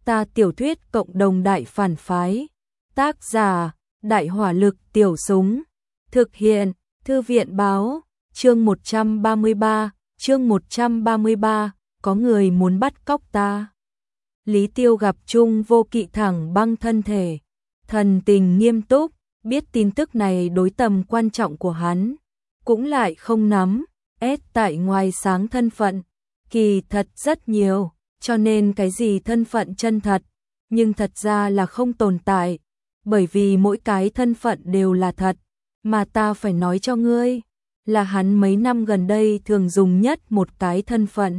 Ta tiểu thuyết cộng đồng đại phản phái. Tác giả: Đại hỏa lực tiểu súng. Thực hiện: Thư viện báo. Chương 133, có người muốn bắt cóc ta. Lý Tiêu gặp Trung Vô Kỵ thẳng băng thân thể, thần tình nghiêm túc, biết tin tức này đối tầm quan trọng của hắn, cũng lại không nắm, tại ngoài sáng thân phận, kỳ thật rất nhiều, cho nên cái gì thân phận chân thật, nhưng thật ra là không tồn tại, bởi vì mỗi cái thân phận đều là thật, mà ta phải nói cho ngươi, là hắn mấy năm gần đây thường dùng nhất một cái thân phận.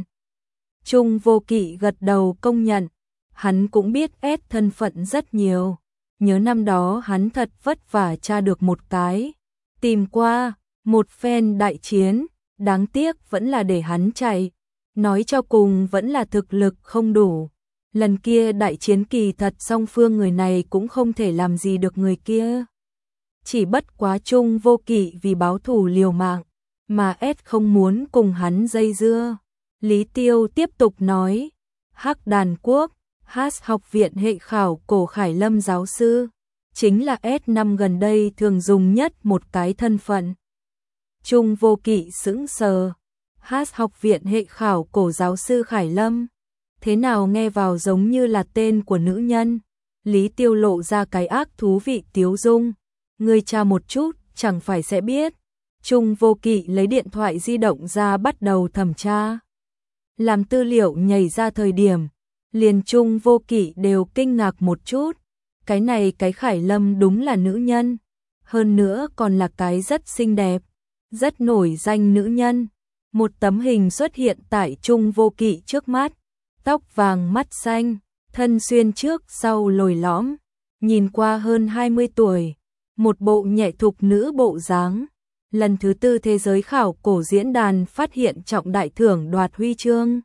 Trung Vô Kỵ gật đầu công nhận, hắn cũng biết thân phận rất nhiều, nhớ năm đó hắn thật vất vả tra được một cái, tìm qua, một phen đại chiến, đáng tiếc vẫn là để hắn chạy, nói cho cùng vẫn là thực lực không đủ. Lần kia đại chiến kỳ thật song phương người này cũng không thể làm gì được người kia. Chỉ bất quá Trung Vô Kỵ vì báo thù liều mạng, mà không muốn cùng hắn dây dưa. Lý Tiêu tiếp tục nói, Hắc Đàn Quốc, học viện hệ khảo cổ Khải Lâm giáo sư, chính là năm gần đây thường dùng nhất một cái thân phận. Trung Vô Kỵ sững sờ, học viện hệ khảo cổ giáo sư Khải Lâm, thế nào nghe vào giống như là tên của nữ nhân. Lý Tiêu lộ ra cái ác thú vị tiếu dung, ngươi tra một chút, chẳng phải sẽ biết. Trung Vô Kỵ lấy điện thoại di động ra bắt đầu thẩm tra. Làm tư liệu nhảy ra thời điểm, liền Trung Vô Kỵ đều kinh ngạc một chút, cái này cái Khải Lâm đúng là nữ nhân, hơn nữa còn là cái rất xinh đẹp, rất nổi danh nữ nhân. Một tấm hình xuất hiện tại Trung Vô Kỵ trước mắt, tóc vàng mắt xanh, thân xuyên trước sau lồi lõm, nhìn qua hơn 20 tuổi, một bộ nhẹ thục nữ bộ dáng. Lần thứ 4 Thế giới khảo cổ diễn đàn phát hiện trọng đại thưởng đoạt huy chương.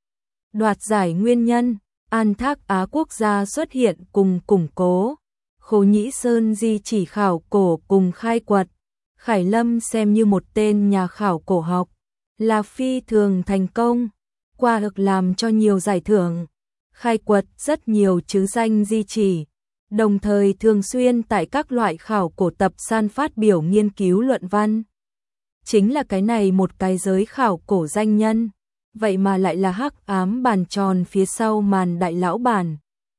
Đoạt giải nguyên nhân, An Thác Á quốc gia xuất hiện cùng củng cố, Khố Nhĩ Sơn di chỉ khảo cổ cùng khai quật. Khải Lâm xem như một tên nhà khảo cổ học, là phi thường thành công, qua được làm cho nhiều giải thưởng, khai quật rất nhiều trứ danh di chỉ, đồng thời thường xuyên tại các loại khảo cổ tập san phát biểu nghiên cứu luận văn. Chính là cái này một cái giới khảo cổ danh nhân, vậy mà lại là hắc ám bàn tròn phía sau màn đại lão bản.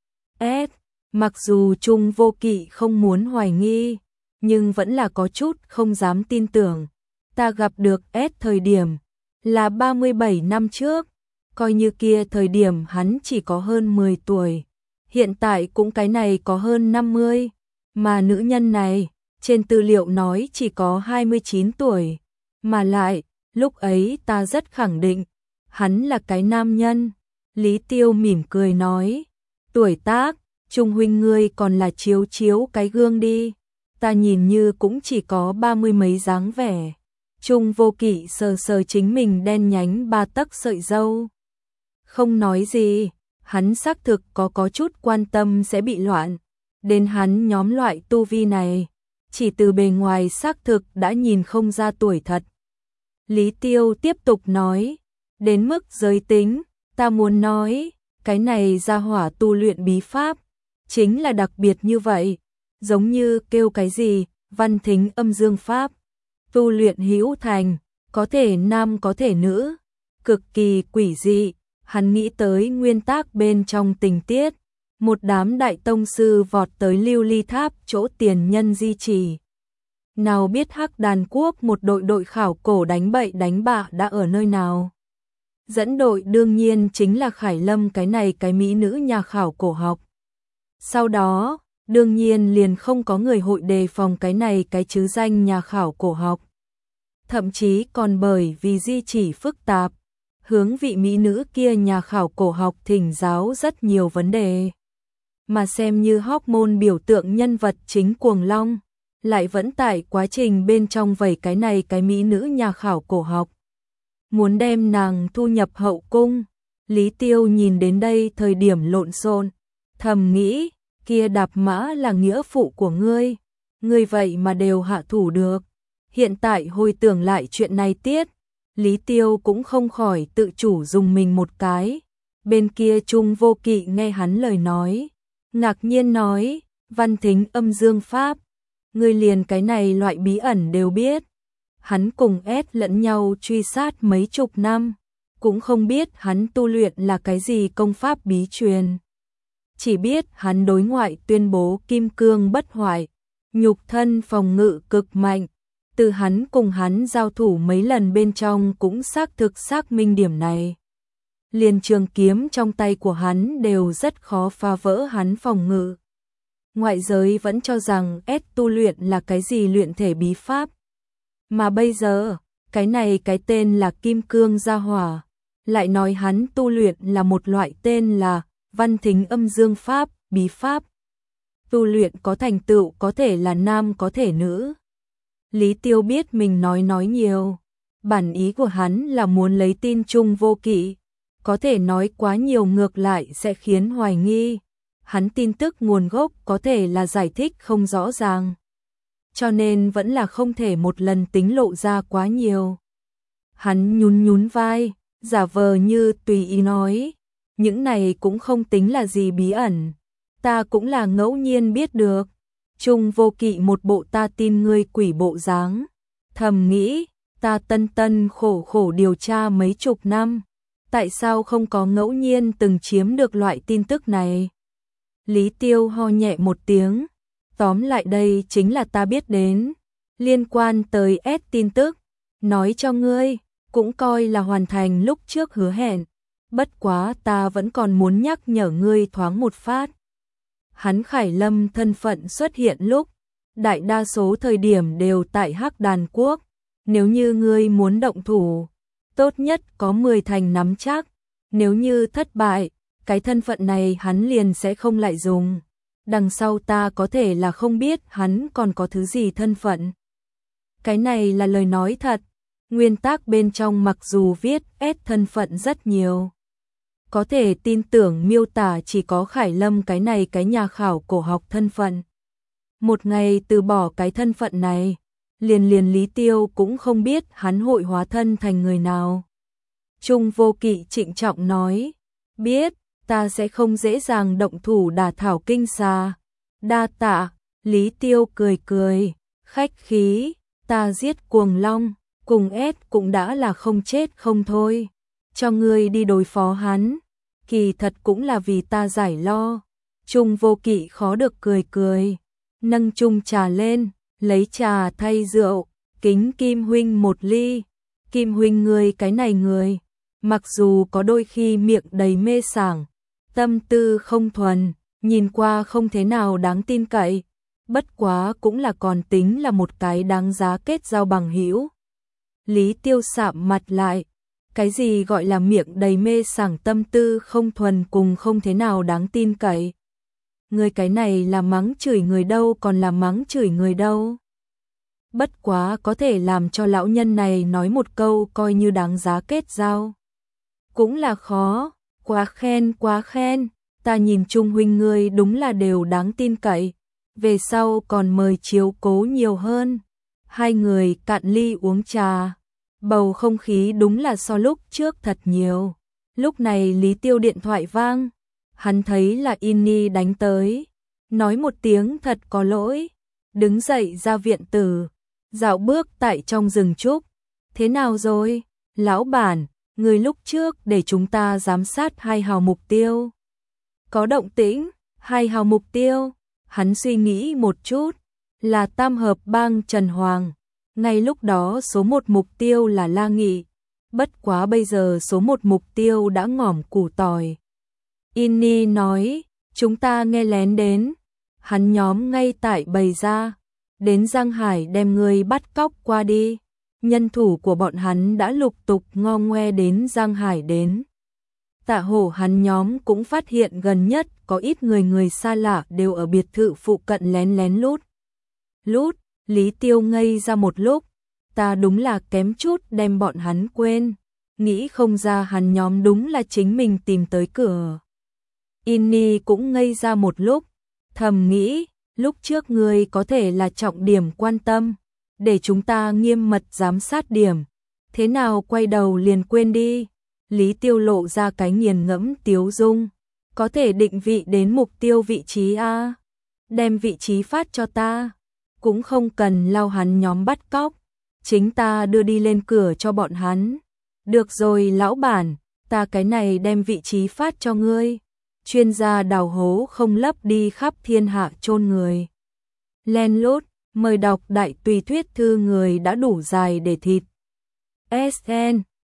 Mặc dù Trung Vô Kỵ không muốn hoài nghi, nhưng vẫn là có chút không dám tin tưởng. Ta gặp được thời điểm là 37 năm trước, coi như kia thời điểm hắn chỉ có hơn 10 tuổi, hiện tại cũng cái này có hơn 50, mà nữ nhân này, trên tư liệu nói chỉ có 29 tuổi, mà lại, lúc ấy ta rất khẳng định, hắn là cái nam nhân. Lý Tiêu mỉm cười nói, tuổi tác, Trung huynh ngươi còn là chiếu chiếu cái gương đi, ta nhìn như cũng chỉ có 30 mấy dáng vẻ. Trung Vô Kỵ sờ sờ chính mình đen nhánh 3 tấc sợi râu, không nói gì, hắn xác thực có chút quan tâm sẽ bị loạn, đến hắn nhóm loại tu vi này, chỉ từ bề ngoài xác thực đã nhìn không ra tuổi thật. Lý Tiêu tiếp tục nói, đến mức giới tính, ta muốn nói, cái này gia hỏa tu luyện bí pháp, chính là đặc biệt như vậy, giống như kêu cái gì, văn thính âm dương pháp, tu luyện hữu thành, có thể nam có thể nữ, cực kỳ quỷ dị. Hắn nghĩ tới nguyên tắc bên trong tình tiết, một đám đại tông sư vọt tới Lưu Ly Tháp chỗ tiền nhân di trì. Nào biết Hắc Đàn Quốc một đội khảo cổ đánh bậy đánh bạ đã ở nơi nào. Dẫn đội đương nhiên chính là Khải Lâm cái này cái mỹ nữ nhà khảo cổ học. Sau đó, đương nhiên liền không có người hội đề phòng cái này cái trứ danh nhà khảo cổ học. Thậm chí còn bởi vì di chỉ phức tạp, hướng vị mỹ nữ kia nhà khảo cổ học thỉnh giáo rất nhiều vấn đề. Mà xem như hormone biểu tượng nhân vật chính Cuồng Long, lại vẫn tại quá trình bên trong vẩy cái này cái mỹ nữ nhà khảo cổ học. Muốn đem nàng thu nhập hậu cung. Lý Tiêu nhìn đến đây thời điểm lộn xộn, thầm nghĩ, kia Đạp Mã là nghĩa phụ của ngươi vậy mà đều hạ thủ được. Hiện tại hồi tưởng lại chuyện này tiết, Lý Tiêu cũng không khỏi tự chủ dùng mình một cái, Bên kia Trung Vô Kỵ nghe hắn lời nói, ngạc nhiên nói, Văn Thính âm dương pháp, ngươi liền cái này loại bí ẩn đều biết. Hắn cùng ép lẫn nhau truy sát mấy chục năm, cũng không biết hắn tu luyện là cái gì công pháp bí truyền. Chỉ biết hắn đối ngoại tuyên bố kim cương bất hoại, nhục thân phòng ngự cực mạnh. Từ hắn cùng hắn giao thủ mấy lần bên trong cũng xác thực xác minh điểm này. Liền trường kiếm trong tay của hắn đều rất khó phá vỡ hắn phòng ngự. Ngoại giới vẫn cho rằng S tu luyện là cái gì luyện thể bí pháp. Mà bây giờ, cái này cái tên là kim cương gia hỏa, lại nói hắn tu luyện là một loại tên là Văn Thính âm dương pháp, bí pháp. Tu luyện có thành tựu có thể là nam có thể nữ. Lý Tiêu biết mình nói nhiều, bản ý của hắn là muốn lấy tin Trung Vô Kỵ, có thể nói quá nhiều ngược lại sẽ khiến hoài nghi, hắn tin tức nguồn gốc có thể là giải thích không rõ ràng, cho nên vẫn là không thể một lần tính lộ ra quá nhiều. Hắn nhún vai, giả vờ như tùy ý nói, những này cũng không tính là gì bí ẩn, ta cũng là ngẫu nhiên biết được. Trung Vô Kỵ một bộ ta tin ngươi quỷ bộ dáng, thầm nghĩ, ta tân khổ điều tra mấy chục năm, tại sao không có ngẫu nhiên từng chiếm được loại tin tức này. Lý Tiêu ho nhẹ một tiếng, tóm lại đây chính là ta biết đến, liên quan tới S tin tức, nói cho ngươi, cũng coi là hoàn thành lúc trước hứa hẹn, bất quá ta vẫn còn muốn nhắc nhở ngươi thoáng một phát. Hắn Khải Lâm thân phận xuất hiện lúc, đại đa số thời điểm đều tại Hắc Đàn Quốc, nếu như ngươi muốn động thủ, tốt nhất có 10 thành nắm chắc, nếu như thất bại, cái thân phận này hắn liền sẽ không lại dùng. Đằng sau ta có thể là không biết hắn còn có thứ gì thân phận. Cái này là lời nói thật, nguyên tắc bên trong mặc dù viết S thân phận rất nhiều. Có thể tin tưởng miêu tả chỉ có Khải Lâm cái này cái nhà khảo cổ học thân phận. Một ngày từ bỏ cái thân phận này, liền Lý Tiêu cũng không biết hắn hội hóa thân thành người nào. Trung Vô Kỵ trịnh trọng nói, biết, ta sẽ không dễ dàng động thủ đả thảo kinh xà. Đa tạ, Lý Tiêu cười, khách khí, ta giết cuồng long, cùng S cũng đã là không chết không thôi. Cho ngươi đi đối phó hắn, kỳ thật cũng là vì ta giải lo. Trung Vô Kỵ khó được cười, nâng chung trà lên, lấy trà thay rượu, kính Kim huynh một ly. Kim huynh ngươi cái này người, mặc dù có đôi khi miệng đầy mê sảng, tâm tư không thuần, nhìn qua không thế nào đáng tin cậy, bất quá cũng là còn tính là một cái đáng giá kết giao bằng hữu. Lý Tiêu sạm mặt lại, cái gì gọi là miệng đầy mê sảng tâm tư không thuần cùng không thế nào đáng tin cậy. Người cái này là mắng chửi người đâu còn là mắng chửi người đâu. Bất quá có thể làm cho lão nhân này nói một câu coi như đáng giá kết giao. Cũng là khó, quá khen, ta nhìn Trung huynh ngươi đúng là đều đáng tin cậy, về sau còn mời chiếu cố nhiều hơn. Hai người cạn ly uống trà, bầu không khí đúng là so lúc trước thật nhiều. Lúc này Lý Tiêu điện thoại vang, hắn thấy là Inni đánh tới, nói một tiếng thật có lỗi, đứng dậy ra viện tử, dạo bước tại trong rừng trúc. Thế nào rồi, lão bản, người lúc trước để chúng ta giám sát 2 hào mục tiêu. Có động tĩnh, 2 hào mục tiêu, hắn suy nghĩ một chút, là tam hợp bang Trần Hoàng. Ngay lúc đó số 1 mục tiêu là La Nghị, bất quá bây giờ số 1 mục tiêu đã ngỏm củ tỏi. Inni nói, chúng ta nghe lén đến, hắn nhóm ngay tại bày ra, đến Giang Hải đem người bắt cóc qua đi. Nhân thủ của bọn hắn đã lục tục ngo ngoe đến Giang Hải đến. Tạ Hổ hắn nhóm cũng phát hiện gần nhất có ít người xa lạ đều ở biệt thự phụ cận lén lút. Lý Tiêu ngây ra một lúc, ta đúng là kém chút đem bọn hắn quên, nghĩ không ra hắn nhóm đúng là chính mình tìm tới cửa. Inni cũng ngây ra một lúc, thầm nghĩ, lúc trước ngươi có thể là trọng điểm quan tâm, để chúng ta nghiêm mật giám sát điểm, thế nào quay đầu liền quên đi. Lý Tiêu lộ ra cái nghiền ngẫm tiếu dung. Có thể định vị đến mục tiêu vị trí a, đem vị trí phát cho ta, cũng không cần lao hắn nhóm bắt cóc, chính ta đưa đi lên cửa cho bọn hắn. Được rồi lão bản, ta cái này đem vị trí phát cho ngươi. Chuyên gia đào hố không lấp đi khắp thiên hạ chôn người. Len lút, mời đọc đại tùy thuyết thư người đã đủ dài để thịt. SN